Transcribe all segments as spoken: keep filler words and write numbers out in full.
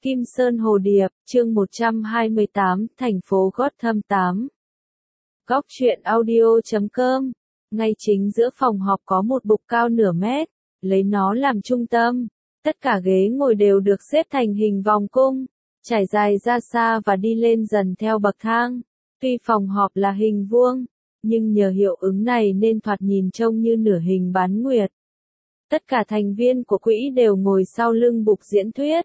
Kim Sơn Hồ Điệp, chương một trăm hai mươi tám, thành phố Gotham tám. Góc truyện audio chấm com. Ngay chính giữa phòng họp có một bục cao nửa mét, lấy nó làm trung tâm. Tất cả ghế ngồi đều được xếp thành hình vòng cung, trải dài ra xa và đi lên dần theo bậc thang. Tuy phòng họp là hình vuông, nhưng nhờ hiệu ứng này nên thoạt nhìn trông như nửa hình bán nguyệt. Tất cả thành viên của quỹ đều ngồi sau lưng bục diễn thuyết.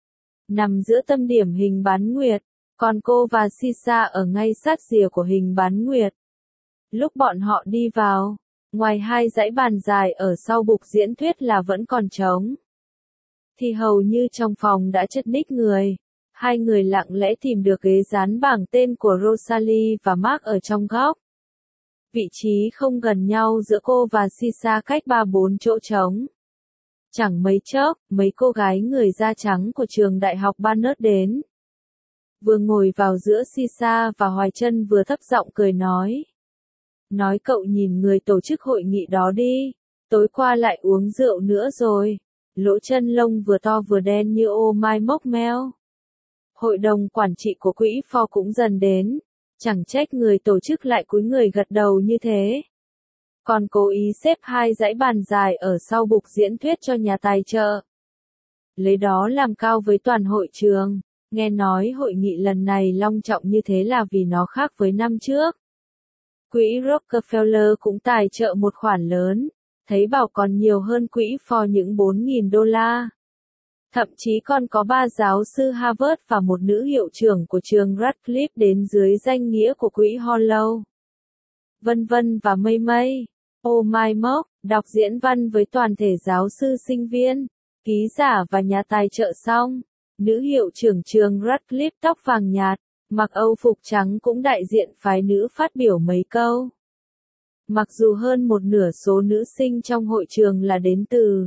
Nằm giữa tâm điểm hình bán nguyệt, còn cô và Sisa ở ngay sát rìa của hình bán nguyệt. Lúc bọn họ đi vào, ngoài hai dãy bàn dài ở sau bục diễn thuyết là vẫn còn trống, thì hầu như trong phòng đã chất ních người. Hai người lặng lẽ tìm được ghế dán bảng tên của Rosalie và Mark ở trong góc. Vị trí không gần nhau giữa cô và Sisa cách ba bốn chỗ trống. Chẳng mấy chốc, mấy cô gái người da trắng của trường đại học Barnard đến. Vừa ngồi vào giữa Sisa và Hoài Trân vừa thấp giọng cười nói. Nói cậu nhìn người tổ chức hội nghị đó đi, tối qua lại uống rượu nữa rồi. Lỗ chân lông vừa to vừa đen như ô mai mốc meo. Hội đồng quản trị của quỹ Ford cũng dần đến, chẳng trách người tổ chức lại cúi người gật đầu như thế. Còn cố ý xếp hai dãy bàn dài ở sau bục diễn thuyết cho nhà tài trợ. Lấy đó làm cao với toàn hội trường. Nghe nói hội nghị lần này long trọng như thế là vì nó khác với năm trước. Quỹ Rockefeller cũng tài trợ một khoản lớn, thấy bảo còn nhiều hơn quỹ Ford những bốn nghìn đô la. Thậm chí còn có ba giáo sư Harvard và một nữ hiệu trưởng của trường Radcliffe đến dưới danh nghĩa của quỹ Hollow. Vân vân và mây mây. Oh my mock, đọc diễn văn với toàn thể giáo sư sinh viên, ký giả và nhà tài trợ xong. Nữ hiệu trưởng trường Radcliffe tóc vàng nhạt, mặc âu phục trắng cũng đại diện phái nữ phát biểu mấy câu. Mặc dù hơn một nửa số nữ sinh trong hội trường là đến từ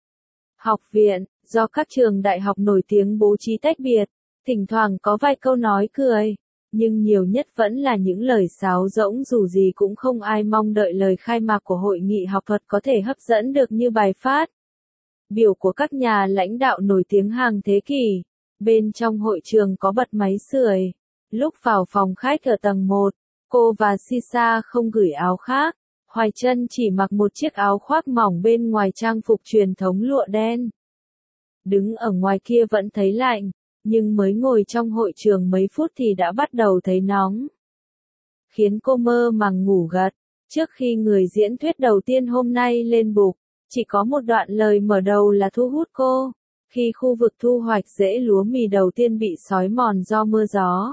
học viện, do các trường đại học nổi tiếng bố trí tách biệt, thỉnh thoảng có vài câu nói cười, nhưng nhiều nhất vẫn là những lời sáo rỗng dù gì cũng không ai mong đợi lời khai mạc của hội nghị học thuật có thể hấp dẫn được như bài phát biểu của các nhà lãnh đạo nổi tiếng hàng thế kỷ. Bên trong hội trường có bật máy sưởi. Lúc vào phòng khách ở tầng một, cô và Sisa không gửi áo khác. Hoài Trân chỉ mặc một chiếc áo khoác mỏng bên ngoài trang phục truyền thống lụa đen. Đứng ở ngoài kia vẫn thấy lạnh, nhưng mới ngồi trong hội trường mấy phút thì đã bắt đầu thấy nóng. Khiến cô mơ màng ngủ gật. Trước khi người diễn thuyết đầu tiên hôm nay lên bục, chỉ có một đoạn lời mở đầu là thu hút cô. Khi khu vực thu hoạch rễ lúa mì đầu tiên bị xói mòn do mưa gió.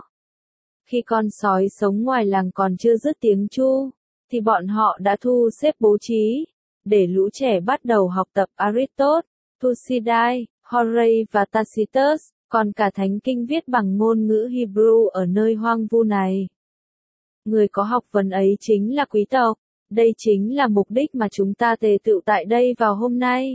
Khi con sói sống ngoài làng còn chưa dứt tiếng chu, thì bọn họ đã thu xếp bố trí, để lũ trẻ bắt đầu học tập Aristotle, Thucydides, Horace và Tacitus, còn cả thánh kinh viết bằng ngôn ngữ Hebrew ở nơi hoang vu này. Người có học vấn ấy chính là quý tộc, đây chính là mục đích mà chúng ta tề tựu tại đây vào hôm nay.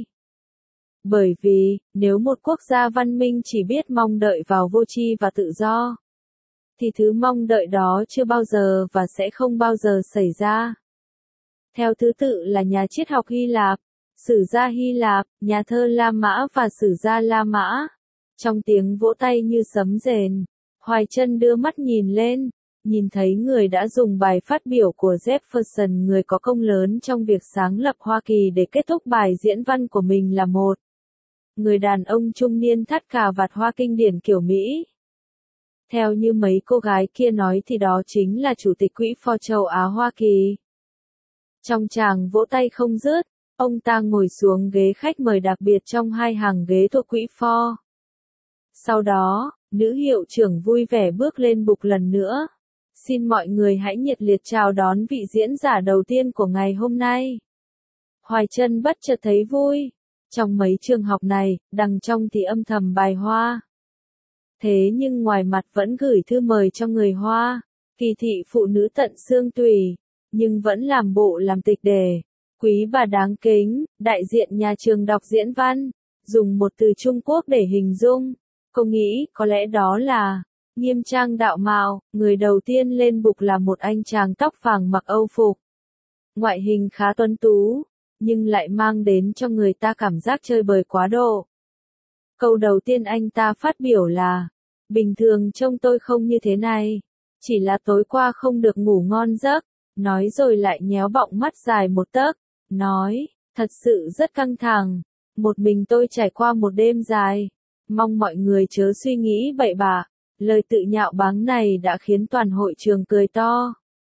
Bởi vì, nếu một quốc gia văn minh chỉ biết mong đợi vào vô tri và tự do, thì thứ mong đợi đó chưa bao giờ và sẽ không bao giờ xảy ra. Theo thứ tự là nhà triết học Hy Lạp, sử gia Hy Lạp, nhà thơ La Mã và sử gia La Mã. Trong tiếng vỗ tay như sấm rền, Hoài Trân đưa mắt nhìn lên, nhìn thấy người đã dùng bài phát biểu của Jefferson, người có công lớn trong việc sáng lập Hoa Kỳ, để kết thúc bài diễn văn của mình là một người đàn ông trung niên thắt cà vạt hoa kinh điển kiểu Mỹ. Theo như mấy cô gái kia nói thì đó chính là chủ tịch quỹ Ford châu Á Hoa Kỳ. Trong tràng vỗ tay không dứt, ông ta ngồi xuống ghế khách mời đặc biệt trong hai hàng ghế thuộc quỹ Ford. Sau đó, nữ hiệu trưởng vui vẻ bước lên bục lần nữa. Xin mọi người hãy nhiệt liệt chào đón vị diễn giả đầu tiên của ngày hôm nay. Hoài Trân bất chợt thấy vui. Trong mấy trường học này, đằng trong thì âm thầm bài Hoa. Thế nhưng ngoài mặt vẫn gửi thư mời cho người Hoa, kỳ thị phụ nữ tận xương tủy, nhưng vẫn làm bộ làm tịch để. Quý bà đáng kính, đại diện nhà trường đọc diễn văn, dùng một từ Trung Quốc để hình dung. Cô nghĩ có lẽ đó là nghiêm trang đạo mạo. Người đầu tiên lên bục là một anh chàng tóc vàng mặc âu phục. Ngoại hình khá tuấn tú, nhưng lại mang đến cho người ta cảm giác chơi bời quá độ. Câu đầu tiên anh ta phát biểu là, bình thường trông tôi không như thế này, chỉ là tối qua không được ngủ ngon giấc, nói rồi lại nhéo bọng mắt dài một tấc, nói, thật sự rất căng thẳng, một mình tôi trải qua một đêm dài, mong mọi người chớ suy nghĩ bậy bạ, lời tự nhạo báng này đã khiến toàn hội trường cười to.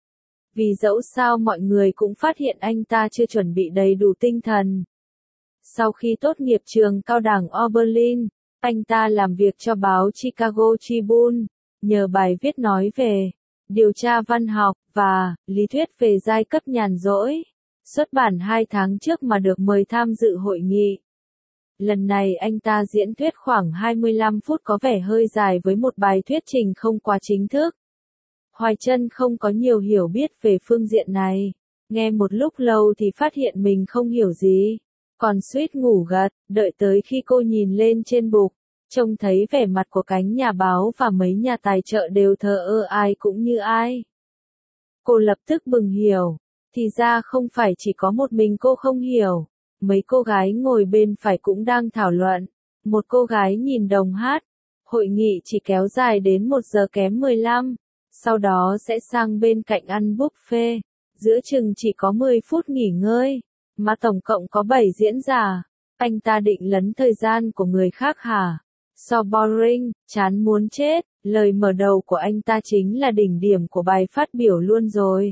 Vì dẫu sao mọi người cũng phát hiện anh ta chưa chuẩn bị đầy đủ tinh thần. Sau khi tốt nghiệp trường cao đẳng Oberlin, anh ta làm việc cho báo Chicago Tribune, nhờ bài viết nói về điều tra văn học và lý thuyết về giai cấp nhàn rỗi, xuất bản hai tháng trước mà được mời tham dự hội nghị. Lần này anh ta diễn thuyết khoảng hai mươi lăm phút có vẻ hơi dài với một bài thuyết trình không quá chính thức. Hoài Trân không có nhiều hiểu biết về phương diện này, nghe một lúc lâu thì phát hiện mình không hiểu gì, còn suýt ngủ gật, đợi tới khi cô nhìn lên trên bục, trông thấy vẻ mặt của cánh nhà báo và mấy nhà tài trợ đều thờ ơ ai cũng như ai. Cô lập tức bừng hiểu, thì ra không phải chỉ có một mình cô không hiểu, mấy cô gái ngồi bên phải cũng đang thảo luận, một cô gái nhìn đồng hát, hội nghị chỉ kéo dài đến một giờ kém mười lăm. Sau đó sẽ sang bên cạnh ăn buffet, giữa chừng chỉ có mười phút nghỉ ngơi, mà tổng cộng có bảy diễn giả. Anh ta định lấn thời gian của người khác hả? So boring, chán muốn chết, lời mở đầu của anh ta chính là đỉnh điểm của bài phát biểu luôn rồi.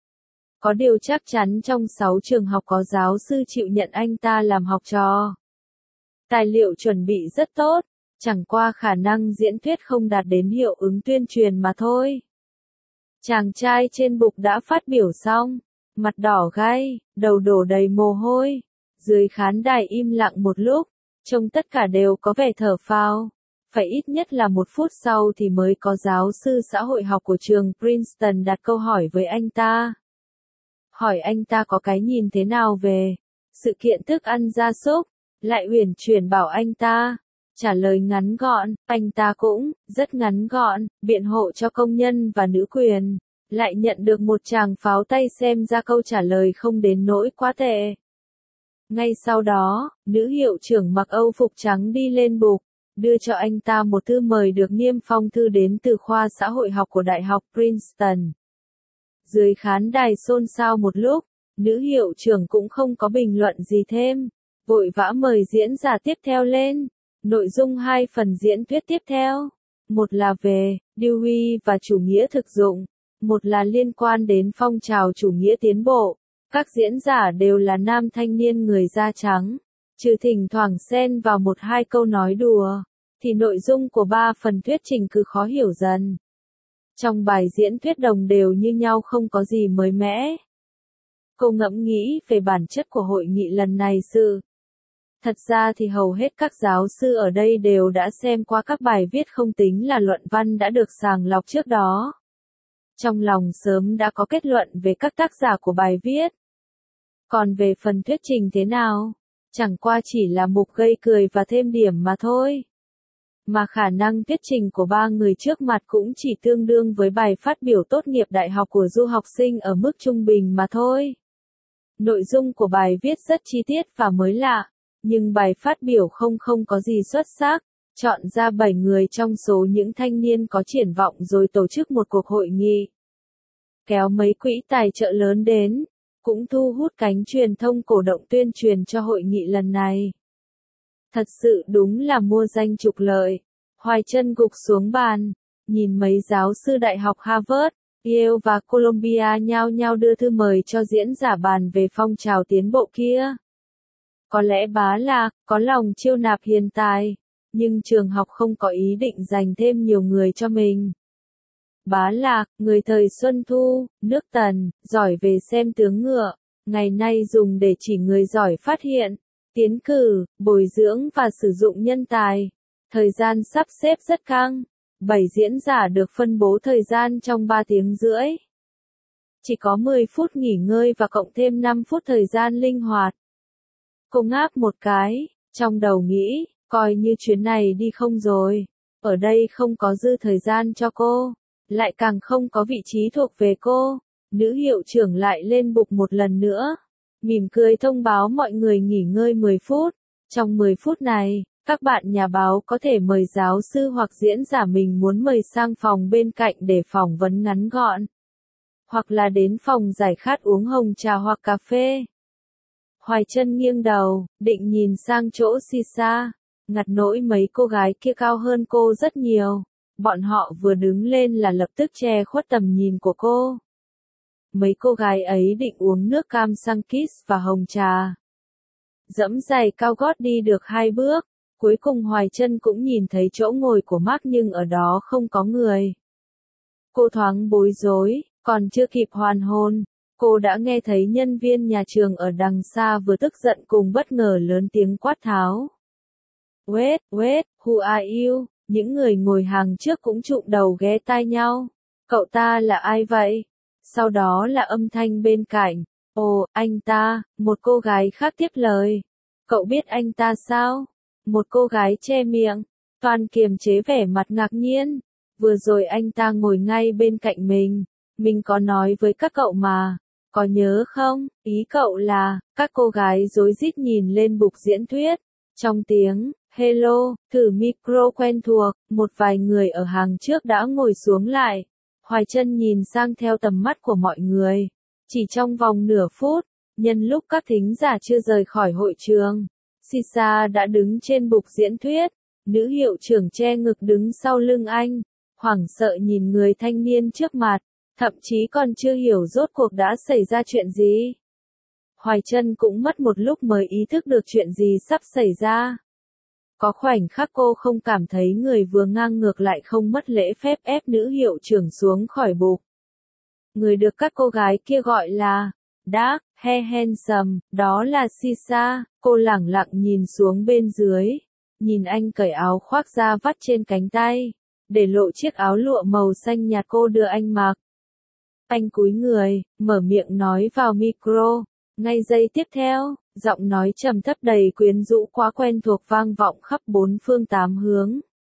Có điều chắc chắn trong sáu trường học có giáo sư chịu nhận anh ta làm học trò. Tài liệu chuẩn bị rất tốt, chẳng qua khả năng diễn thuyết không đạt đến hiệu ứng tuyên truyền mà thôi. Chàng trai trên bục đã phát biểu xong, mặt đỏ gay, đầu đổ đầy mồ hôi, dưới khán đài im lặng một lúc, trông tất cả đều có vẻ thở phào, phải ít nhất là một phút sau thì mới có giáo sư xã hội học của trường Princeton đặt câu hỏi với anh ta. Hỏi anh ta có cái nhìn thế nào về sự kiện thức ăn gia súc, lại uyển chuyển bảo anh ta. Trả lời ngắn gọn, anh ta cũng, rất ngắn gọn, biện hộ cho công nhân và nữ quyền, lại nhận được một tràng pháo tay xem ra câu trả lời không đến nỗi quá tệ. Ngay sau đó, nữ hiệu trưởng mặc âu phục trắng đi lên bục, đưa cho anh ta một thư mời được niêm phong thư đến từ khoa xã hội học của Đại học Princeton. Dưới khán đài xôn xao một lúc, nữ hiệu trưởng cũng không có bình luận gì thêm, vội vã mời diễn giả tiếp theo lên. Nội dung hai phần diễn thuyết tiếp theo, một là về Dewey và chủ nghĩa thực dụng, một là liên quan đến phong trào chủ nghĩa tiến bộ. Các diễn giả đều là nam thanh niên người da trắng, trừ thỉnh thoảng xen vào một hai câu nói đùa, thì nội dung của ba phần thuyết trình cứ khó hiểu dần. Trong bài diễn thuyết đồng đều như nhau, không có gì mới mẻ. Cô ngẫm nghĩ về bản chất của hội nghị lần này sự. Thật ra thì hầu hết các giáo sư ở đây đều đã xem qua các bài viết không tính là luận văn đã được sàng lọc trước đó. Trong lòng sớm đã có kết luận về các tác giả của bài viết. Còn về phần thuyết trình thế nào, chẳng qua chỉ là mục gây cười và thêm điểm mà thôi. Mà khả năng thuyết trình của ba người trước mặt cũng chỉ tương đương với bài phát biểu tốt nghiệp đại học của du học sinh ở mức trung bình mà thôi. Nội dung của bài viết rất chi tiết và mới lạ. Nhưng bài phát biểu không không có gì xuất sắc, chọn ra bảy người trong số những thanh niên có triển vọng rồi tổ chức một cuộc hội nghị. Kéo mấy quỹ tài trợ lớn đến, cũng thu hút cánh truyền thông cổ động tuyên truyền cho hội nghị lần này. Thật sự đúng là mua danh trục lợi. Hoài Trân gục xuống bàn, nhìn mấy giáo sư đại học Harvard, Yale và Columbia nhao nhao đưa thư mời cho diễn giả bàn về phong trào tiến bộ kia. Có lẽ Bá Lạc có lòng chiêu nạp hiền tài, nhưng trường học không có ý định dành thêm nhiều người cho mình. Bá Lạc, người thời Xuân Thu, nước Tần, giỏi về xem tướng ngựa, ngày nay dùng để chỉ người giỏi phát hiện, tiến cử, bồi dưỡng và sử dụng nhân tài. Thời gian sắp xếp rất căng, bảy diễn giả được phân bố thời gian trong ba tiếng rưỡi. Chỉ có mười phút nghỉ ngơi và cộng thêm năm phút thời gian linh hoạt. Cô ngáp một cái, trong đầu nghĩ, coi như chuyến này đi không rồi. Ở đây không có dư thời gian cho cô, lại càng không có vị trí thuộc về cô. Nữ hiệu trưởng lại lên bục một lần nữa, mỉm cười thông báo mọi người nghỉ ngơi mười phút. Trong mười phút này, Các bạn nhà báo có thể mời giáo sư hoặc diễn giả mình muốn mời sang phòng bên cạnh để phỏng vấn ngắn gọn. Hoặc là đến phòng giải khát uống hồng trà hoặc cà phê. Hoài Trân nghiêng đầu, định nhìn sang chỗ Sisa. Ngặt nỗi mấy cô gái kia cao hơn cô rất nhiều. Bọn họ vừa đứng lên là lập tức che khuất tầm nhìn của cô. Mấy cô gái ấy định uống nước cam Sankis và hồng trà. Dẫm giày cao gót đi được hai bước. Cuối cùng Hoài Trân cũng nhìn thấy chỗ ngồi của Mark nhưng ở đó không có người. Cô thoáng bối rối, còn chưa kịp hoàn hồn. Cô đã nghe thấy nhân viên nhà trường ở đằng xa vừa tức giận cùng bất ngờ lớn tiếng quát tháo. Wait, wait, who are you? Những người ngồi hàng trước cũng trụm đầu ghé tai nhau. Cậu ta là ai vậy? Sau đó là âm thanh bên cạnh. Ồ, anh ta, một cô gái khác tiếp lời. Cậu biết anh ta sao? Một cô gái che miệng, toàn kiềm chế vẻ mặt ngạc nhiên. Vừa rồi anh ta ngồi ngay bên cạnh mình. Mình có nói với các cậu mà. Có nhớ không? Ý cậu là, các cô gái rối rít nhìn lên bục diễn thuyết. Trong tiếng, hello, thử micro quen thuộc, một vài người ở hàng trước đã ngồi xuống lại. Hoài Trân nhìn sang theo tầm mắt của mọi người. Chỉ trong vòng nửa phút, nhân lúc các thính giả chưa rời khỏi hội trường, Sisa đã đứng trên bục diễn thuyết. Nữ hiệu trưởng che ngực đứng sau lưng anh, hoảng sợ nhìn người thanh niên trước mặt, thậm chí còn chưa hiểu rốt cuộc đã xảy ra chuyện gì. Hoài Trân cũng mất một lúc mới ý thức được chuyện gì sắp xảy ra. Có khoảnh khắc cô không cảm thấy người vừa ngang ngược lại không mất lễ phép ép nữ hiệu trưởng xuống khỏi bục. Người được các cô gái kia gọi là Dark, Hair Handsome, đó là Sisa. Cô lẳng lặng nhìn xuống bên dưới, nhìn anh cởi áo khoác ra vắt trên cánh tay, để lộ chiếc áo lụa màu xanh nhạt cô đưa anh mặc. Anh cúi người, mở miệng nói vào micro. Ngay giây tiếp theo, giọng nói trầm thấp đầy quyến rũ quá quen thuộc vang vọng khắp bốn phương tám hướng.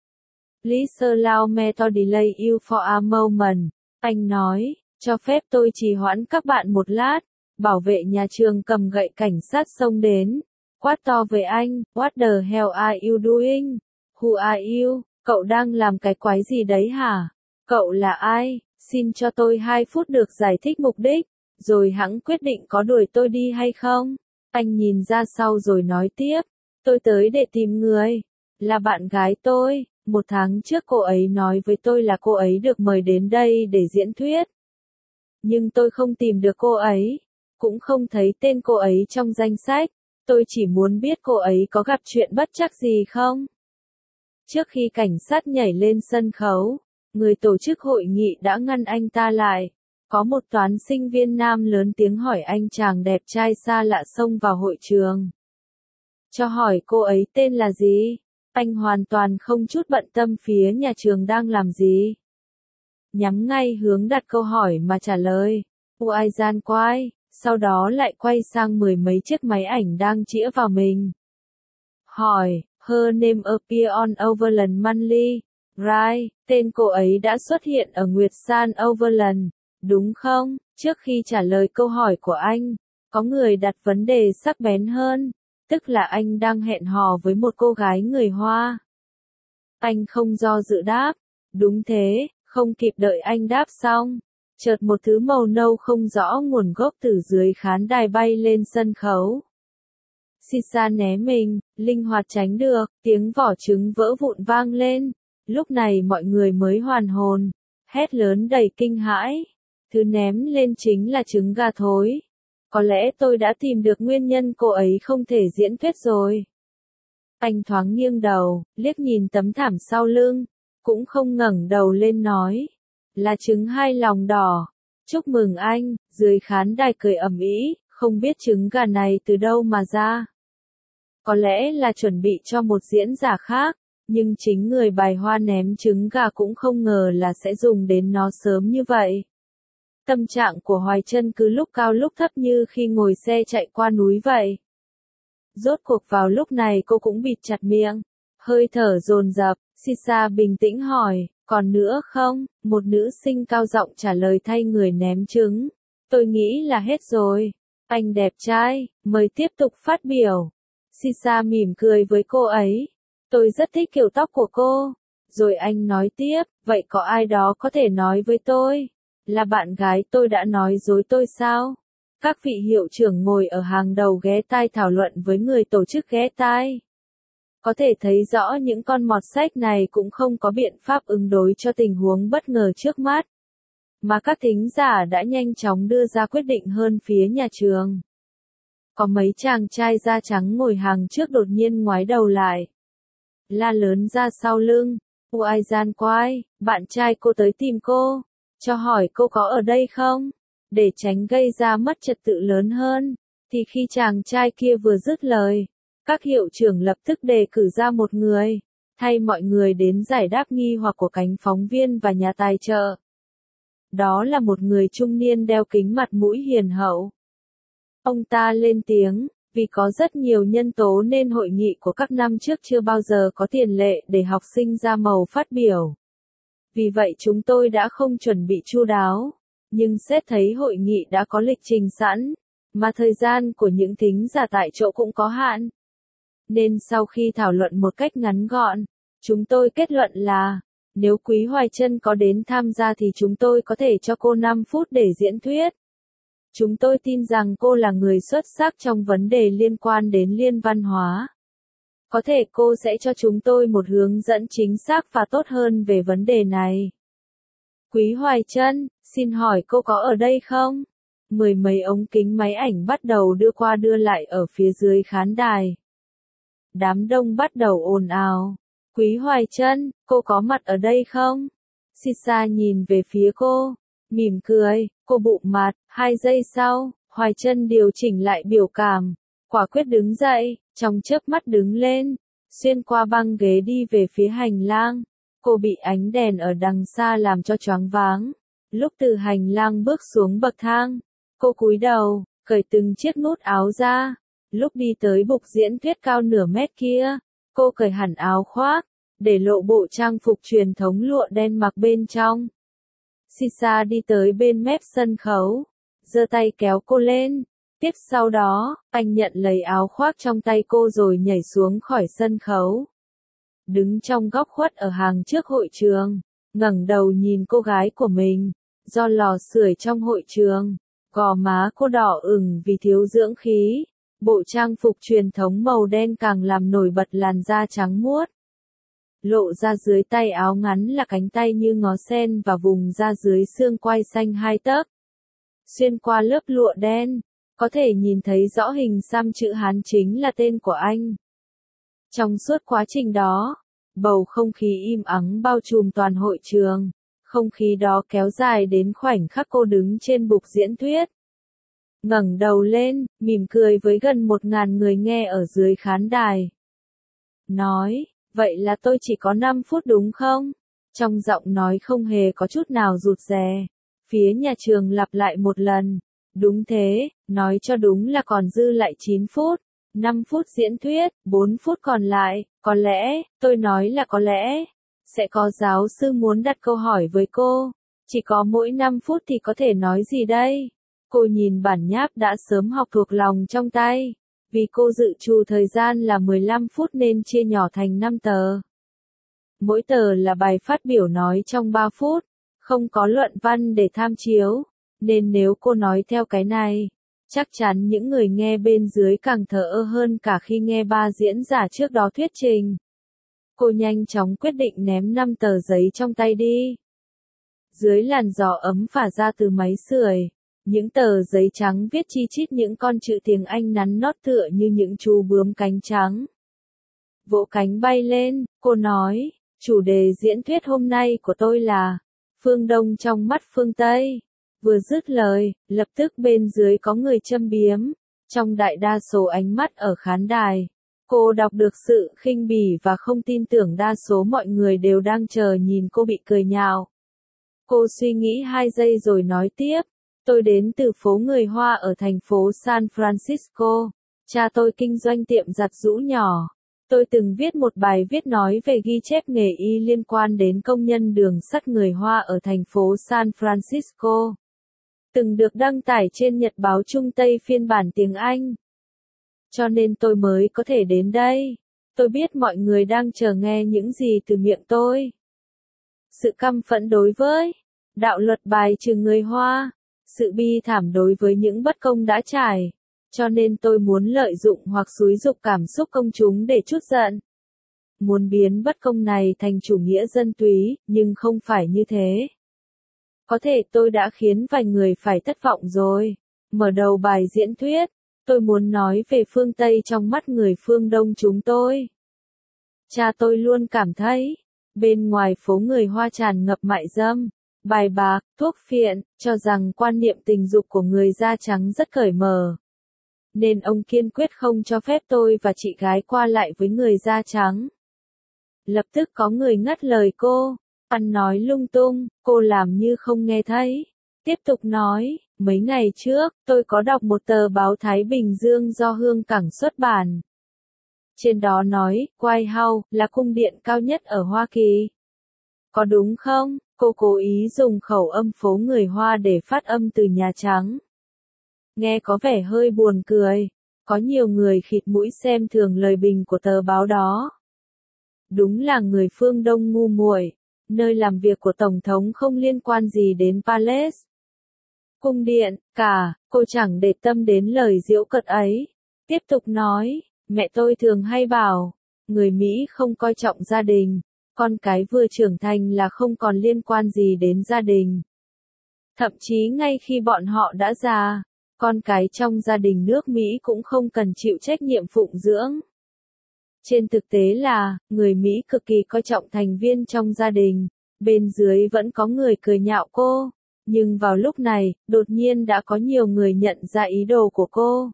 Please allow me to delay you for a moment. Anh nói, cho phép tôi trì hoãn các bạn một lát. Bảo vệ nhà trường cầm gậy cảnh sát xông đến. Quát to với anh, what the hell are you doing? Who are you? Cậu đang làm cái quái gì đấy hả? Cậu là ai? Xin cho tôi hai phút được giải thích mục đích, rồi hẵng quyết định có đuổi tôi đi hay không. Anh nhìn ra sau rồi nói tiếp, tôi tới để tìm người. Là bạn gái tôi, một tháng trước cô ấy nói với tôi là cô ấy được mời đến đây để diễn thuyết. Nhưng tôi không tìm được cô ấy, cũng không thấy tên cô ấy trong danh sách. Tôi chỉ muốn biết cô ấy có gặp chuyện bất trắc gì không? Trước khi cảnh sát nhảy lên sân khấu, người tổ chức hội nghị đã ngăn anh ta lại. Có một toán sinh viên nam lớn tiếng hỏi anh chàng đẹp trai xa lạ xông vào hội trường. Cho hỏi cô ấy tên là gì? Anh hoàn toàn không chút bận tâm phía nhà trường đang làm gì. Nhắm ngay hướng đặt câu hỏi mà trả lời. Uai gian quai. Sau đó lại quay sang mười mấy chiếc máy ảnh đang chĩa vào mình. Hỏi, her name appear on Overland Monthly, right? Tên cô ấy đã xuất hiện ở Nguyệt San Overland, đúng không? Trước khi trả lời câu hỏi của anh, có người đặt vấn đề sắc bén hơn, tức là anh đang hẹn hò với một cô gái người Hoa. Anh không do dự đáp, đúng thế, không kịp đợi anh đáp xong. Chợt một thứ màu nâu không rõ nguồn gốc từ dưới khán đài bay lên sân khấu. Sisa né mình, linh hoạt tránh được, tiếng vỏ trứng vỡ vụn vang lên. Lúc này mọi người mới hoàn hồn, hét lớn đầy kinh hãi. Thứ ném lên chính là trứng gà thối. Có lẽ tôi đã tìm được nguyên nhân cô ấy không thể diễn thuyết rồi. Anh thoáng nghiêng đầu, liếc nhìn tấm thảm sau lưng, cũng không ngẩng đầu lên nói. Là trứng hai lòng đỏ. Chúc mừng anh, dưới khán đài cười ầm ĩ, không biết trứng gà này từ đâu mà ra. Có lẽ là chuẩn bị cho một diễn giả khác, nhưng chính người bài hoa ném trứng gà cũng không ngờ là sẽ dùng đến nó sớm như vậy. Tâm trạng của Hoài Trân cứ lúc cao lúc thấp như khi ngồi xe chạy qua núi vậy. Rốt cuộc vào lúc này cô cũng bịt chặt miệng, hơi thở dồn dập. Sisa bình tĩnh hỏi, còn nữa không? Một nữ sinh cao giọng trả lời thay người ném trứng. Tôi nghĩ là hết rồi. Anh đẹp trai, mời tiếp tục phát biểu. Sisa mỉm cười với cô ấy. Tôi rất thích kiểu tóc của cô. Rồi anh nói tiếp, vậy có ai đó có thể nói với tôi, là bạn gái tôi đã nói dối tôi sao? Các vị hiệu trưởng ngồi ở hàng đầu ghé tai thảo luận với người tổ chức ghé tai. Có thể thấy rõ những con mọt sách này cũng không có biện pháp ứng đối cho tình huống bất ngờ trước mắt. Mà các thính giả đã nhanh chóng đưa ra quyết định hơn phía nhà trường. Có mấy chàng trai da trắng ngồi hàng trước đột nhiên ngoái đầu lại. La lớn ra sau lưng, Uai Gian Quai, bạn trai cô tới tìm cô, cho hỏi cô có ở đây không, để tránh gây ra mất trật tự lớn hơn. Thì khi chàng trai kia vừa dứt lời, các hiệu trưởng lập tức đề cử ra một người, thay mọi người đến giải đáp nghi hoặc của cánh phóng viên và nhà tài trợ. Đó là một người trung niên đeo kính mặt mũi hiền hậu. Ông ta lên tiếng, vì có rất nhiều nhân tố nên hội nghị của các năm trước chưa bao giờ có tiền lệ để học sinh ra màu phát biểu. Vì vậy chúng tôi đã không chuẩn bị chu đáo, nhưng xét thấy hội nghị đã có lịch trình sẵn, mà thời gian của những thính giả tại chỗ cũng có hạn. Nên sau khi thảo luận một cách ngắn gọn, chúng tôi kết luận là, nếu Quý Hoài Trân có đến tham gia thì chúng tôi có thể cho cô năm phút để diễn thuyết. Chúng tôi tin rằng cô là người xuất sắc trong vấn đề liên quan đến liên văn hóa. Có thể cô sẽ cho chúng tôi một hướng dẫn chính xác và tốt hơn về vấn đề này. Quý Hoài Trân, xin hỏi cô có ở đây không? Mười mấy ống kính máy ảnh bắt đầu đưa qua đưa lại ở phía dưới khán đài. Đám đông bắt đầu ồn ào. Quý Hoài Trân, cô có mặt ở đây không? Sisa nhìn về phía cô, mỉm cười, cô bụng mặt. Hai giây sau, Hoài Trân điều chỉnh lại biểu cảm, quả quyết đứng dậy, trong chớp mắt đứng lên, xuyên qua băng ghế đi về phía hành lang. Cô bị ánh đèn ở đằng xa làm cho choáng váng. Lúc từ hành lang bước xuống bậc thang, cô cúi đầu, cởi từng chiếc nút áo ra. Lúc đi tới bục diễn thuyết cao nửa mét kia, cô cởi hẳn áo khoác, để lộ bộ trang phục truyền thống lụa đen mặc bên trong. Sisa đi tới bên mép sân khấu, giơ tay kéo cô lên. Tiếp sau đó, anh nhận lấy áo khoác trong tay cô rồi nhảy xuống khỏi sân khấu. Đứng trong góc khuất ở hàng trước hội trường, ngẩng đầu nhìn cô gái của mình, do lò sưởi trong hội trường, gò má cô đỏ ửng vì thiếu dưỡng khí. Bộ trang phục truyền thống màu đen càng làm nổi bật làn da trắng muốt. Lộ ra dưới tay áo ngắn là cánh tay như ngó sen và vùng da dưới xương quai xanh hai tấc. Xuyên qua lớp lụa đen, có thể nhìn thấy rõ hình xăm chữ Hán chính là tên của anh. Trong suốt quá trình đó, bầu không khí im ắng bao trùm toàn hội trường, không khí đó kéo dài đến khoảnh khắc cô đứng trên bục diễn thuyết. Ngẩng đầu lên, mỉm cười với gần một ngàn người nghe ở dưới khán đài. Nói, vậy là tôi chỉ có năm phút đúng không? Trong giọng nói không hề có chút nào rụt rè. Phía nhà trường lặp lại một lần. Đúng thế, nói cho đúng là còn dư lại chín phút. năm phút diễn thuyết, bốn phút còn lại. Có lẽ, tôi nói là có lẽ, sẽ có giáo sư muốn đặt câu hỏi với cô. Chỉ có mỗi năm phút thì có thể nói gì đây? Cô nhìn bản nháp đã sớm học thuộc lòng trong tay. Vì cô dự trù thời gian là mười lăm phút nên chia nhỏ thành năm tờ. Mỗi tờ là bài phát biểu nói trong ba phút, không có luận văn để tham chiếu, nên nếu cô nói theo cái này, chắc chắn những người nghe bên dưới càng thờ ơ hơn cả khi nghe ba diễn giả trước đó thuyết trình. Cô nhanh chóng quyết định ném năm tờ giấy trong tay đi. Dưới làn gió ấm phả ra từ máy sưởi, những tờ giấy trắng viết chi chít những con chữ tiếng Anh nắn nót tựa như những chú bướm cánh trắng. Vỗ cánh bay lên, cô nói, chủ đề diễn thuyết hôm nay của tôi là phương Đông trong mắt phương Tây. Vừa dứt lời, lập tức bên dưới có người châm biếm. Trong đại đa số ánh mắt ở khán đài, cô đọc được sự khinh bỉ và không tin tưởng đa số mọi người đều đang chờ nhìn cô bị cười nhạo. Cô suy nghĩ hai giây rồi nói tiếp. Tôi đến từ phố người Hoa ở thành phố San Francisco. Cha tôi kinh doanh tiệm giặt giũ nhỏ. Tôi từng viết một bài viết nói về ghi chép nghề y liên quan đến công nhân đường sắt người Hoa ở thành phố San Francisco. Từng được đăng tải trên Nhật báo Trung Tây phiên bản tiếng Anh. Cho nên tôi mới có thể đến đây. Tôi biết mọi người đang chờ nghe những gì từ miệng tôi. Sự căm phẫn đối với đạo luật bài trừ người Hoa, sự bi thảm đối với những bất công đã trải, cho nên tôi muốn lợi dụng hoặc xúi giục cảm xúc công chúng để trút giận. Muốn biến bất công này thành chủ nghĩa dân túy, nhưng không phải như thế. Có thể tôi đã khiến vài người phải thất vọng rồi. Mở đầu bài diễn thuyết, tôi muốn nói về phương Tây trong mắt người phương Đông chúng tôi. Cha tôi luôn cảm thấy, bên ngoài phố người Hoa tràn ngập mại dâm, bài bạc, thuốc phiện, cho rằng quan niệm tình dục của người da trắng rất cởi mở. Nên ông kiên quyết không cho phép tôi và chị gái qua lại với người da trắng. Lập tức có người ngắt lời cô, ăn nói lung tung, cô làm như không nghe thấy. Tiếp tục nói, mấy ngày trước, tôi có đọc một tờ báo Thái Bình Dương do Hương Cảng xuất bản. Trên đó nói, White House là cung điện cao nhất ở Hoa Kỳ. Có đúng không? Cô cố ý dùng khẩu âm phố người Hoa để phát âm từ Nhà Trắng. Nghe có vẻ hơi buồn cười. Có nhiều người khịt mũi xem thường lời bình của tờ báo đó. Đúng là người phương Đông ngu muội. Nơi làm việc của Tổng thống không liên quan gì đến Palace. Cung điện, cả, cô chẳng để tâm đến lời giễu cợt ấy. Tiếp tục nói, mẹ tôi thường hay bảo, người Mỹ không coi trọng gia đình, con cái vừa trưởng thành là không còn liên quan gì đến gia đình. Thậm chí ngay khi bọn họ đã già, con cái trong gia đình nước Mỹ cũng không cần chịu trách nhiệm phụng dưỡng. Trên thực tế là, người Mỹ cực kỳ coi trọng thành viên trong gia đình, bên dưới vẫn có người cười nhạo cô. Nhưng vào lúc này, đột nhiên đã có nhiều người nhận ra ý đồ của cô.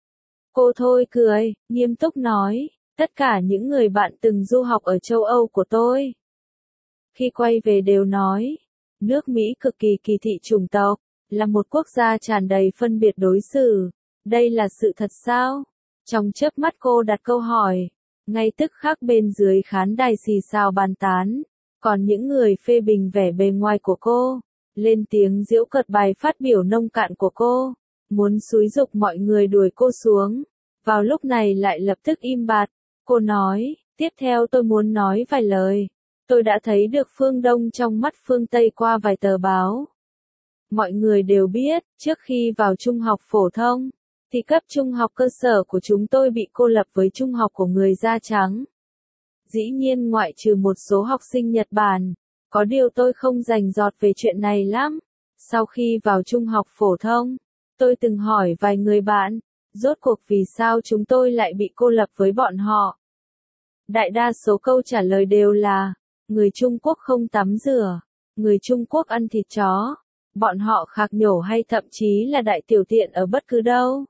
Cô thôi cười, nghiêm túc nói, tất cả những người bạn từng du học ở châu Âu của tôi. Khi quay về đều nói, nước Mỹ cực kỳ kỳ thị chủng tộc, là một quốc gia tràn đầy phân biệt đối xử. Đây là sự thật sao? Trong chớp mắt cô đặt câu hỏi, ngay tức khắc bên dưới khán đài xì xào bàn tán, còn những người phê bình vẻ bề ngoài của cô, lên tiếng giễu cợt bài phát biểu nông cạn của cô, muốn xúi giục mọi người đuổi cô xuống. Vào lúc này lại lập tức im bặt, cô nói, tiếp theo tôi muốn nói vài lời. Tôi đã thấy được phương Đông trong mắt phương Tây qua vài tờ báo. Mọi người đều biết, trước khi vào trung học phổ thông, thì cấp trung học cơ sở của chúng tôi bị cô lập với trung học của người da trắng. Dĩ nhiên ngoại trừ một số học sinh Nhật Bản, có điều tôi không rành rọt về chuyện này lắm. Sau khi vào trung học phổ thông, tôi từng hỏi vài người bạn, rốt cuộc vì sao chúng tôi lại bị cô lập với bọn họ. Đại đa số câu trả lời đều là, người Trung Quốc không tắm rửa, người Trung Quốc ăn thịt chó, bọn họ khạc nhổ hay thậm chí là đại tiểu tiện ở bất cứ đâu.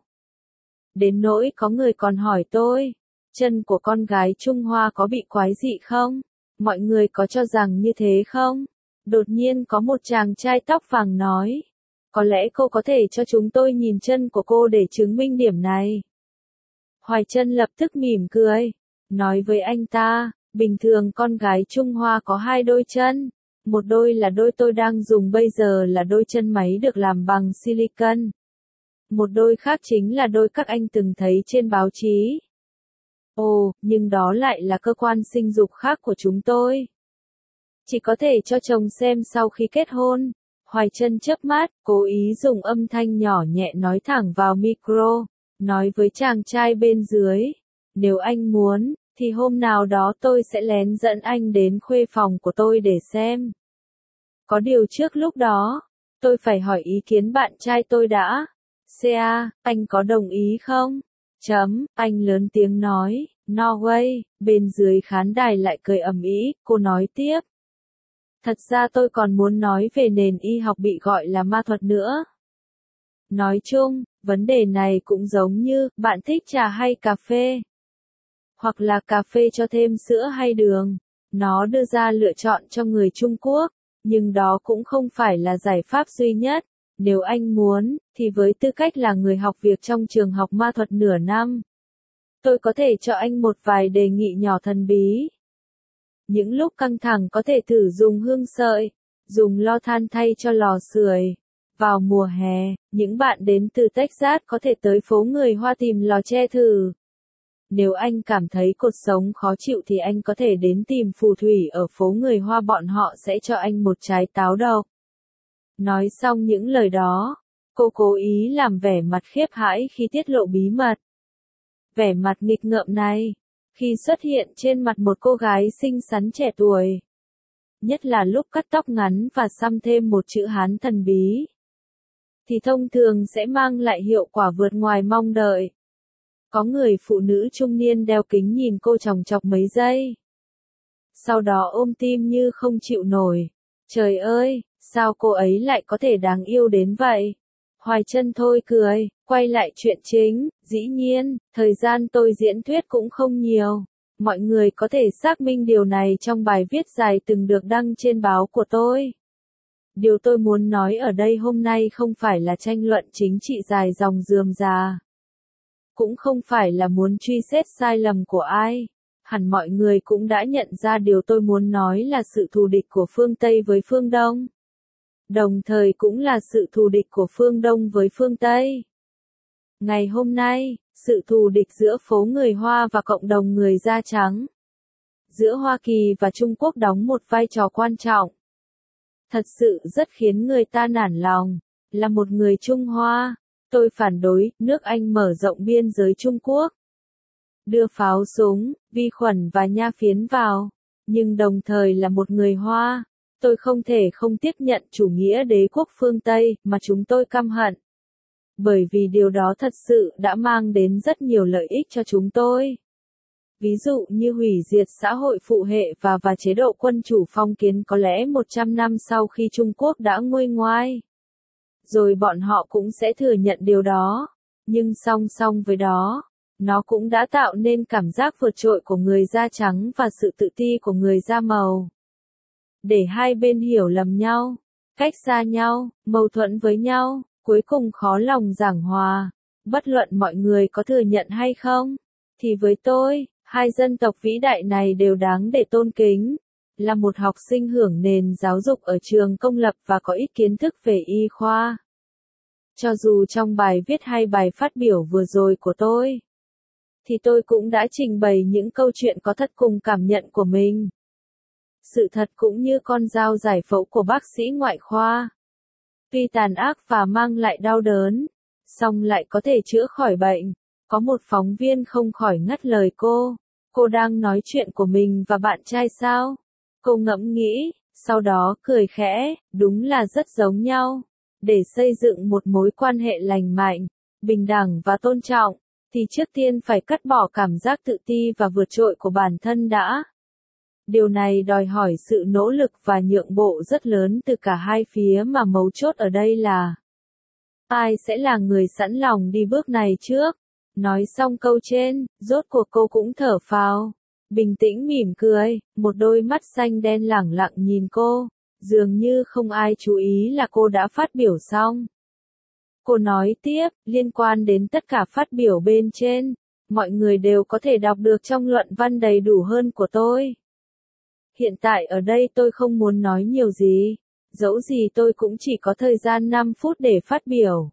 Đến nỗi có người còn hỏi tôi, chân của con gái Trung Hoa có bị quái dị không? Mọi người có cho rằng như thế không? Đột nhiên có một chàng trai tóc vàng nói, có lẽ cô có thể cho chúng tôi nhìn chân của cô để chứng minh điểm này. Hoài Trân lập tức mỉm cười, nói với anh ta, bình thường con gái Trung Hoa có hai đôi chân, một đôi là đôi tôi đang dùng bây giờ là đôi chân máy được làm bằng silicon. Một đôi khác chính là đôi các anh từng thấy trên báo chí. Ồ, nhưng đó lại là cơ quan sinh dục khác của chúng tôi. Chỉ có thể cho chồng xem sau khi kết hôn. Hoài Trân chớp mắt, cố ý dùng âm thanh nhỏ nhẹ nói thẳng vào micro, nói với chàng trai bên dưới, nếu anh muốn, thì hôm nào đó tôi sẽ lén dẫn anh đến khuê phòng của tôi để xem. Có điều trước lúc đó, tôi phải hỏi ý kiến bạn trai tôi đã. Ca, anh có đồng ý không? Chấm, anh lớn tiếng nói, no way, bên dưới khán đài lại cười ầm ĩ, cô nói tiếp. Thật ra tôi còn muốn nói về nền y học bị gọi là ma thuật nữa. Nói chung, vấn đề này cũng giống như, bạn thích trà hay cà phê? Hoặc là cà phê cho thêm sữa hay đường. Nó đưa ra lựa chọn cho người Trung Quốc, nhưng đó cũng không phải là giải pháp duy nhất. Nếu anh muốn, thì với tư cách là người học việc trong trường học ma thuật nửa năm, tôi có thể cho anh một vài đề nghị nhỏ thần bí. Những lúc căng thẳng có thể thử dùng hương sợi, dùng lo than thay cho lò sưởi. Vào mùa hè, những bạn đến từ Texas có thể tới phố người Hoa tìm lò tre thử. Nếu anh cảm thấy cuộc sống khó chịu thì anh có thể đến tìm phù thủy ở phố người Hoa, bọn họ sẽ cho anh một trái táo độc. Nói xong những lời đó, cô cố ý làm vẻ mặt khiếp hãi khi tiết lộ bí mật. Vẻ mặt nghịch ngợm này, khi xuất hiện trên mặt một cô gái xinh xắn trẻ tuổi. Nhất là lúc cắt tóc ngắn và xăm thêm một chữ Hán thần bí. Thì thông thường sẽ mang lại hiệu quả vượt ngoài mong đợi. Có người phụ nữ trung niên đeo kính nhìn cô chòng chọc mấy giây. Sau đó ôm tim như không chịu nổi. Trời ơi, sao cô ấy lại có thể đáng yêu đến vậy? Hoài Trân thôi cười, quay lại chuyện chính, dĩ nhiên, thời gian tôi diễn thuyết cũng không nhiều. Mọi người có thể xác minh điều này trong bài viết dài từng được đăng trên báo của tôi. Điều tôi muốn nói ở đây hôm nay không phải là tranh luận chính trị dài dòng rườm rà. Cũng không phải là muốn truy xét sai lầm của ai. Hẳn mọi người cũng đã nhận ra điều tôi muốn nói là sự thù địch của phương Tây với phương Đông. Đồng thời cũng là sự thù địch của phương Đông với phương Tây. Ngày hôm nay, sự thù địch giữa phố người Hoa và cộng đồng người da trắng, giữa Hoa Kỳ và Trung Quốc đóng một vai trò quan trọng. Thật sự rất khiến người ta nản lòng. Là một người Trung Hoa, tôi phản đối nước Anh mở rộng biên giới Trung Quốc, đưa pháo súng, vi khuẩn và nha phiến vào. Nhưng đồng thời là một người Hoa, tôi không thể không tiếp nhận chủ nghĩa đế quốc phương Tây mà chúng tôi căm hận. Bởi vì điều đó thật sự đã mang đến rất nhiều lợi ích cho chúng tôi. Ví dụ như hủy diệt xã hội phụ hệ và và chế độ quân chủ phong kiến có lẽ một trăm năm sau khi Trung Quốc đã nguôi ngoai. Rồi bọn họ cũng sẽ thừa nhận điều đó. Nhưng song song với đó, nó cũng đã tạo nên cảm giác vượt trội của người da trắng và sự tự ti của người da màu. Để hai bên hiểu lầm nhau, cách xa nhau, mâu thuẫn với nhau, cuối cùng khó lòng giảng hòa. Bất luận mọi người có thừa nhận hay không, thì với tôi, hai dân tộc vĩ đại này đều đáng để tôn kính. Là một học sinh hưởng nền giáo dục ở trường công lập và có ít kiến thức về y khoa. Cho dù trong bài viết hay bài phát biểu vừa rồi của tôi, thì tôi cũng đã trình bày những câu chuyện có thật cùng cảm nhận của mình. Sự thật cũng như con dao giải phẫu của bác sĩ ngoại khoa. Tuy tàn ác và mang lại đau đớn, song lại có thể chữa khỏi bệnh. Có một phóng viên không khỏi ngắt lời cô. Cô đang nói chuyện của mình và bạn trai sao? Cô ngẫm nghĩ, sau đó cười khẽ, đúng là rất giống nhau. Để xây dựng một mối quan hệ lành mạnh, bình đẳng và tôn trọng, thì trước tiên phải cắt bỏ cảm giác tự ti và vượt trội của bản thân đã. Điều này đòi hỏi sự nỗ lực và nhượng bộ rất lớn từ cả hai phía, mà mấu chốt ở đây là ai sẽ là người sẵn lòng đi bước này trước. Nói xong câu trên, rốt cuộc cô cũng thở phào, bình tĩnh mỉm cười, một đôi mắt xanh đen lẳng lặng nhìn cô, dường như không ai chú ý là cô đã phát biểu xong. Cô nói tiếp, liên quan đến tất cả phát biểu bên trên, mọi người đều có thể đọc được trong luận văn đầy đủ hơn của tôi. Hiện tại ở đây tôi không muốn nói nhiều gì, dẫu gì tôi cũng chỉ có thời gian năm phút để phát biểu.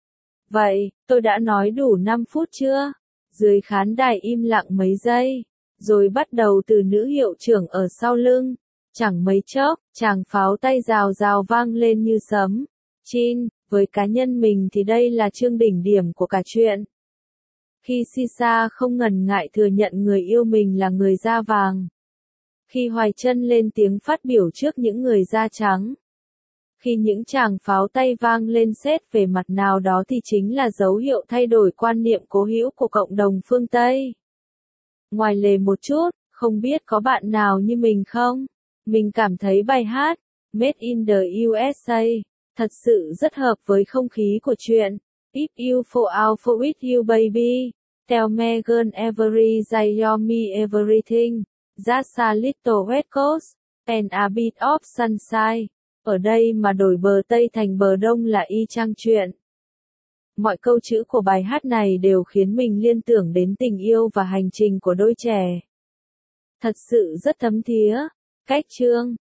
Vậy, tôi đã nói đủ năm phút chưa? Dưới khán đài im lặng mấy giây, rồi bắt đầu từ nữ hiệu trưởng ở sau lưng. Chẳng mấy chốc, tràng pháo tay rào rào vang lên như sấm. Chin, với cá nhân mình thì đây là chương đỉnh điểm của cả chuyện. Khi Sisa không ngần ngại thừa nhận người yêu mình là người da vàng. Khi Hoài Trân lên tiếng phát biểu trước những người da trắng. Khi những tràng pháo tay vang lên xét về mặt nào đó thì chính là dấu hiệu thay đổi quan niệm cố hữu của cộng đồng phương Tây. Ngoài lề một chút, không biết có bạn nào như mình không? Mình cảm thấy bài hát Made in the u ét a thật sự rất hợp với không khí của chuyện. If you fall out for with you baby, tell Megan every day you're me everything. Just a little west coast, and a bit of sunshine. Ở đây mà đổi bờ Tây thành bờ Đông là y chang chuyện. Mọi câu chữ của bài hát này đều khiến mình liên tưởng đến tình yêu và hành trình của đôi trẻ. Thật sự rất thấm thía. Cách chương